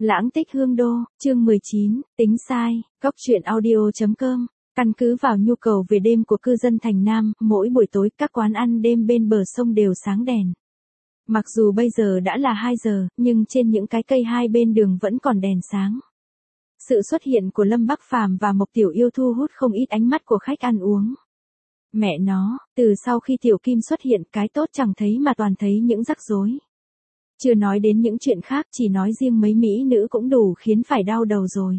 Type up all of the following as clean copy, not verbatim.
Lãng tích hương đô, chương 19, tính sai, góc truyện audio.com. Căn cứ vào nhu cầu về đêm của cư dân thành Nam, mỗi buổi tối các quán ăn đêm bên bờ sông đều sáng đèn. Mặc dù bây giờ đã là 2 giờ, nhưng trên những cái cây hai bên đường vẫn còn đèn sáng. Sự xuất hiện của Lâm Bắc Phàm và Mộc Tiểu Yêu thu hút không ít ánh mắt của khách ăn uống. Mẹ nó, từ sau khi Tiểu Kim xuất hiện cái tốt chẳng thấy mà toàn thấy những rắc rối. Chưa nói đến những chuyện khác, chỉ nói riêng mấy mỹ nữ cũng đủ khiến phải đau đầu rồi.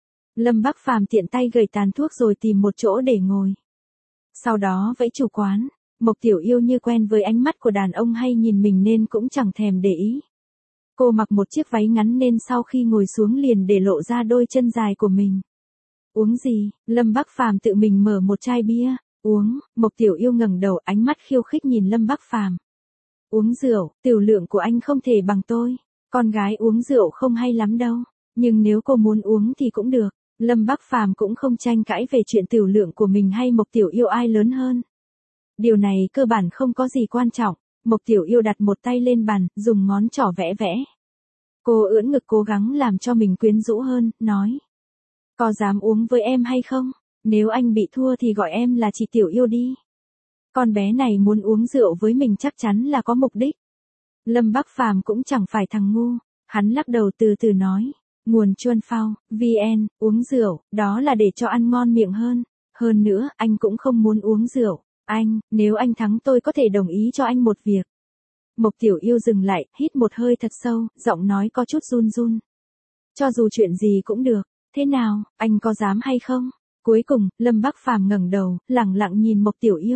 Lâm Bắc Phàm tiện tay gầy tàn thuốc rồi tìm một chỗ để ngồi. Sau đó vẫy chủ quán, Mộc Tiểu Yêu như quen với ánh mắt của đàn ông hay nhìn mình nên cũng chẳng thèm để ý. Cô mặc một chiếc váy ngắn nên sau khi ngồi xuống liền để lộ ra đôi chân dài của mình. Uống gì? Lâm Bắc Phàm tự mình mở một chai bia, uống. Mộc Tiểu Yêu ngẩng đầu, ánh mắt khiêu khích nhìn Lâm Bắc Phàm. Uống rượu, tiểu lượng của anh không thể bằng tôi. Con gái uống rượu không hay lắm đâu. Nhưng nếu cô muốn uống thì cũng được. Lâm Bắc Phàm cũng không tranh cãi về chuyện tiểu lượng của mình hay Mộc Tiểu Yêu ai lớn hơn. Điều này cơ bản không có gì quan trọng. Mộc Tiểu Yêu đặt một tay lên bàn, dùng ngón trỏ vẽ vẽ. Cô ưỡn ngực cố gắng làm cho mình quyến rũ hơn, nói. Có dám uống với em hay không? Nếu anh bị thua thì gọi em là chị Tiểu Yêu đi. Con bé này muốn uống rượu với mình chắc chắn là có mục đích. Lâm Bắc Phàm cũng chẳng phải thằng ngu, hắn lắc đầu từ từ nói. Nguồn Chuân Phao, VN, uống rượu, đó là để cho ăn ngon miệng hơn. Hơn nữa, anh cũng không muốn uống rượu. Anh, nếu anh thắng tôi có thể đồng ý cho anh một việc. Mộc Tiểu Yêu dừng lại, hít một hơi thật sâu, giọng nói có chút run run. Cho dù chuyện gì cũng được, thế nào, anh có dám hay không? Cuối cùng, Lâm Bắc Phàm ngẩng đầu, lẳng lặng nhìn Mộc Tiểu Yêu.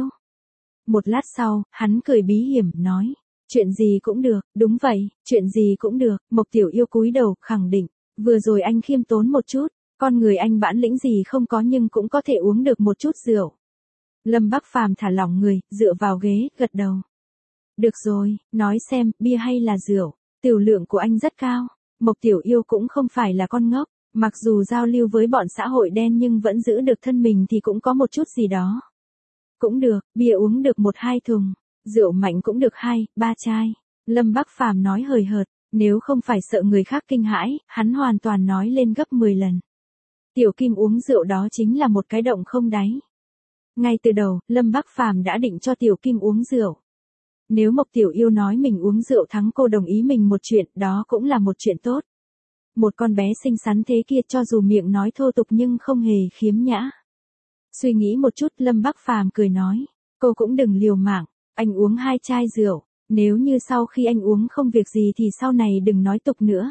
Một lát sau, hắn cười bí hiểm, nói. Chuyện gì cũng được, đúng vậy, chuyện gì cũng được. Mộc Tiểu Yêu cúi đầu, khẳng định. Vừa rồi anh khiêm tốn một chút, con người anh bản lĩnh gì không có nhưng cũng có thể uống được một chút rượu. Lâm Bắc Phàm thả lỏng người, dựa vào ghế, gật đầu. Được rồi, nói xem, bia hay là rượu, tiểu lượng của anh rất cao. Mộc Tiểu Yêu cũng không phải là con ngốc, mặc dù giao lưu với bọn xã hội đen nhưng vẫn giữ được thân mình thì cũng có một chút gì đó. Cũng được, bia uống được 1-2 thùng, rượu mạnh cũng được 2-3 chai. Lâm Bắc Phàm nói hời hợt, nếu không phải sợ người khác kinh hãi, hắn hoàn toàn nói lên gấp 10 lần. Tiểu Kim uống rượu đó chính là một cái động không đáy. Ngay từ đầu, Lâm Bắc Phàm đã định cho Tiểu Kim uống rượu. Nếu Mộc Tiểu Yêu nói mình uống rượu thắng cô đồng ý mình một chuyện, đó cũng là một chuyện tốt. Một con bé xinh xắn thế kia cho dù miệng nói thô tục nhưng không hề khiếm nhã. Suy nghĩ một chút, Lâm Bắc Phàm cười nói, cô cũng đừng liều mạng, anh uống 2 chai rượu, nếu như sau khi anh uống không việc gì thì sau này đừng nói tục nữa.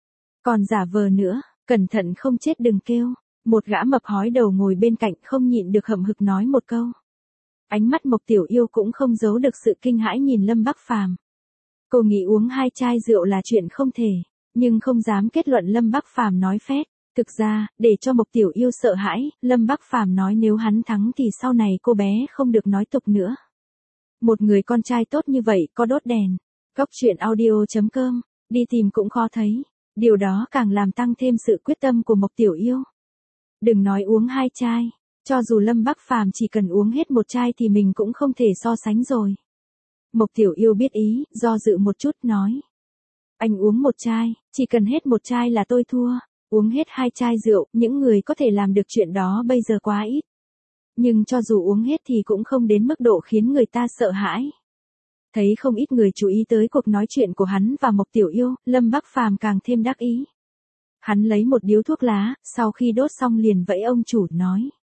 Còn giả vờ nữa, cẩn thận không chết đừng kêu. Một gã mập hói đầu ngồi bên cạnh không nhịn được hậm hực nói một câu. Ánh mắt Mộc Tiểu Yêu cũng không giấu được sự kinh hãi nhìn Lâm Bắc Phàm. Cô nghĩ uống 2 chai rượu là chuyện không thể, nhưng không dám kết luận Lâm Bắc Phàm nói phét. Thực ra, để cho Mộc Tiểu Yêu sợ hãi, Lâm Bắc Phàm nói nếu hắn thắng thì sau này cô bé không được nói tục nữa. Một người con trai tốt như vậy có đốt đèn. Góc truyện audio.com, đi tìm cũng khó thấy. Điều đó càng làm tăng thêm sự quyết tâm của Mộc Tiểu Yêu. Đừng nói uống 2 chai, cho dù Lâm Bắc Phàm chỉ cần uống hết 1 chai thì mình cũng không thể so sánh rồi. Mộc Tiểu Yêu biết ý, do dự một chút nói. Anh uống 1 chai, chỉ cần hết 1 chai là tôi thua. Uống hết 2 chai rượu, những người có thể làm được chuyện đó bây giờ quá ít. Nhưng cho dù uống hết thì cũng không đến mức độ khiến người ta sợ hãi. Thấy không ít người chú ý tới cuộc nói chuyện của hắn và Mộc Tiểu Yêu, Lâm Bắc Phàm càng thêm đắc ý. Hắn lấy một điếu thuốc lá, sau khi đốt xong liền vẫy ông chủ nói.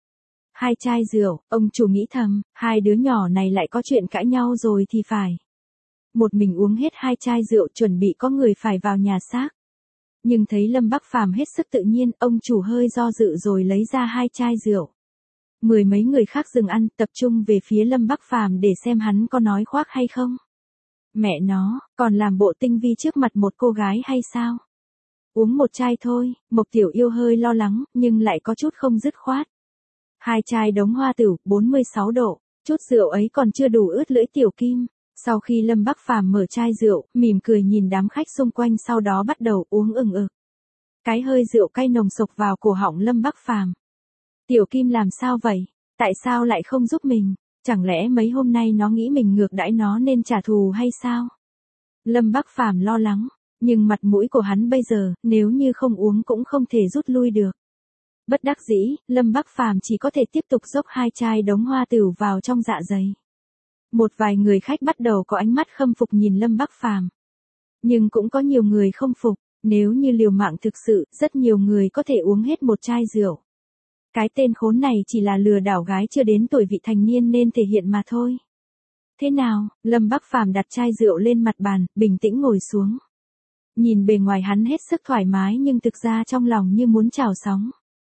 2 chai rượu, ông chủ nghĩ thầm, 2 đứa nhỏ này lại có chuyện cãi nhau rồi thì phải. Một mình uống hết 2 chai rượu chuẩn bị có người phải vào nhà xác. Nhưng thấy Lâm Bắc Phàm hết sức tự nhiên, ông chủ hơi do dự rồi lấy ra 2 chai rượu. Mười mấy người khác dừng ăn, tập trung về phía Lâm Bắc Phàm để xem hắn có nói khoác hay không. Mẹ nó, còn làm bộ tinh vi trước mặt một cô gái hay sao? Uống 1 chai thôi, Mộc Tiểu Yêu hơi lo lắng, nhưng lại có chút không dứt khoát. 2 chai đống hoa tửu, 46 độ, chút rượu ấy còn chưa đủ ướt lưỡi Tiểu Kim. Sau khi Lâm Bắc Phàm mở chai rượu, mỉm cười nhìn đám khách xung quanh sau đó bắt đầu uống ừng ực. Cái hơi rượu cay nồng sộc vào cổ họng Lâm Bắc Phàm. Tiểu Kim làm sao vậy? Tại sao lại không giúp mình? Chẳng lẽ mấy hôm nay nó nghĩ mình ngược đãi nó nên trả thù hay sao? Lâm Bắc Phàm lo lắng. Nhưng mặt mũi của hắn bây giờ, nếu như không uống cũng không thể rút lui được. Bất đắc dĩ, Lâm Bắc Phàm chỉ có thể tiếp tục dốc 2 chai đống hoa tửu vào trong dạ dày. Một vài người khách bắt đầu có ánh mắt khâm phục nhìn Lâm Bắc Phàm. Nhưng cũng có nhiều người không phục, nếu như liều mạng thực sự, rất nhiều người có thể uống hết 1 chai rượu. Cái tên khốn này chỉ là lừa đảo gái chưa đến tuổi vị thành niên nên thể hiện mà thôi. Thế nào, Lâm Bắc Phàm đặt chai rượu lên mặt bàn, bình tĩnh ngồi xuống. Nhìn bề ngoài hắn hết sức thoải mái nhưng thực ra trong lòng như muốn trào sóng.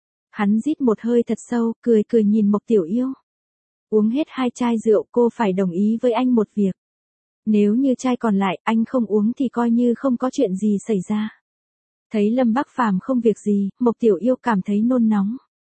Hắn rít một hơi thật sâu, cười cười nhìn Mộc Tiểu Yêu. Uống hết 2 chai rượu cô phải đồng ý với anh một việc. Nếu như chai còn lại anh không uống thì coi như không có chuyện gì xảy ra. Thấy Lâm Bắc Phàm không việc gì, Mộc Tiểu Yêu cảm thấy nôn nóng.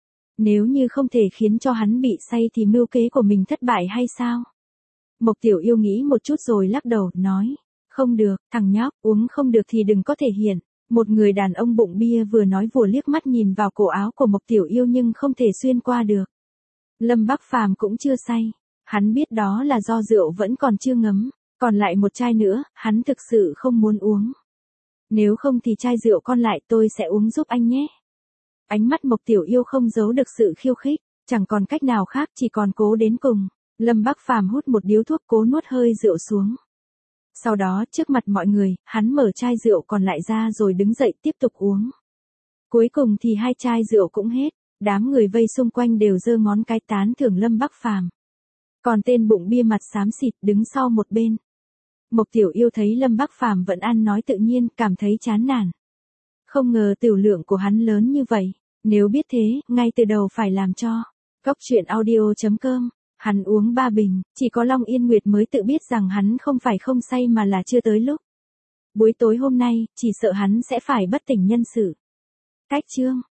Nếu như không thể khiến cho hắn bị say thì mưu kế của mình thất bại hay sao? Mộc Tiểu Yêu nghĩ một chút rồi lắc đầu, nói. Không được, thằng nhóc, uống không được thì đừng có thể hiện. Một người đàn ông bụng bia vừa nói vừa liếc mắt nhìn vào cổ áo của Mộc Tiểu Yêu nhưng không thể xuyên qua được. Lâm Bắc Phàm cũng chưa say. Hắn biết đó là do rượu vẫn còn chưa ngấm. Còn lại 1 chai nữa, hắn thực sự không muốn uống. Nếu không thì chai rượu còn lại tôi sẽ uống giúp anh nhé. Ánh mắt Mộc Tiểu Yêu không giấu được sự khiêu khích, chẳng còn cách nào khác chỉ còn cố đến cùng. Lâm Bắc Phàm hút một điếu thuốc cố nuốt hơi rượu xuống. Sau đó trước mặt mọi người, hắn mở chai rượu còn lại ra rồi đứng dậy tiếp tục uống. Cuối cùng thì 2 chai rượu cũng hết, đám người vây xung quanh đều giơ ngón cái tán thưởng Lâm Bắc Phàm. Còn tên bụng bia mặt xám xịt đứng sau một bên. Mộc Tiểu Yêu thấy Lâm Bắc Phàm vẫn ăn nói tự nhiên, cảm thấy chán nản. Không ngờ tiểu lượng của hắn lớn như vậy, nếu biết thế, ngay từ đầu phải làm cho. Góc truyện audio.com, hắn uống 3 bình, chỉ có Long Yên Nguyệt mới tự biết rằng hắn không phải không say mà là chưa tới lúc. Buổi tối hôm nay, chỉ sợ hắn sẽ phải bất tỉnh nhân sự. Cách chương